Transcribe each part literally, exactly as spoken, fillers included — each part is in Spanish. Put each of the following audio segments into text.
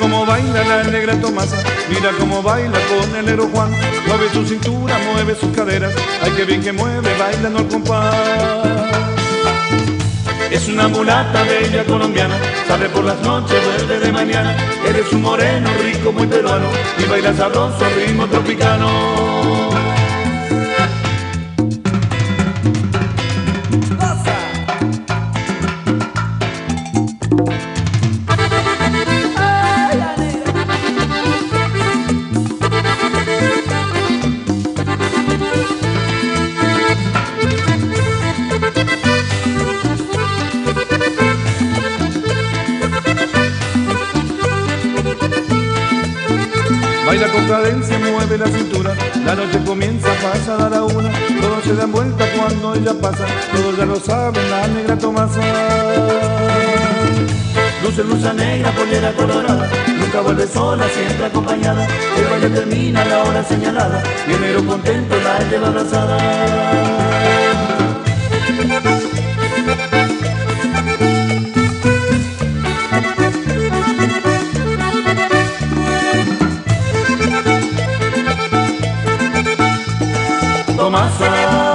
cómo baila la negra Tomasa, mira cómo baila con el negro Juan. Mueve su cintura, mueve sus caderas, ay que bien que mueve, bailando al compás. Es una mulata bella colombiana, sale por las noches, vuelve de mañana. Eres un moreno rico, muy peruano, y baila sabroso, ritmo tropicano. Baila con cadencia, mueve la cintura, la noche comienza, pasa a la una, todos se dan vuelta cuando ella pasa, todos ya lo saben, la negra Tomasa. Luce, luce negra, pollera colorada, nunca vuelve sola, siempre acompañada, el baile termina a la hora señalada, y el negro contento la lleva abrazada. Tomasa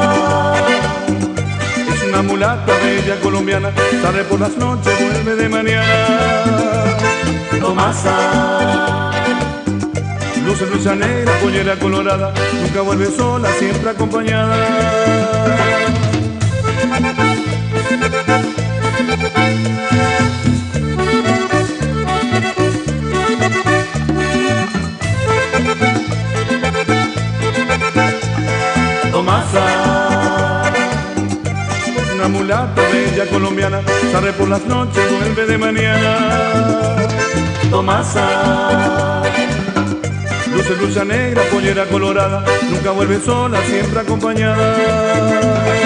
es una mulata bella colombiana, sale por las noches, vuelve de mañana. Tomasa, luce, luce negra, pollera colorada, nunca vuelve sola, siempre acompañada. Tomasa, una mulata bella colombiana, sale por las noches, vuelve de mañana. Tomasa, luce, luce negra, pollera colorada, nunca vuelve sola, siempre acompañada.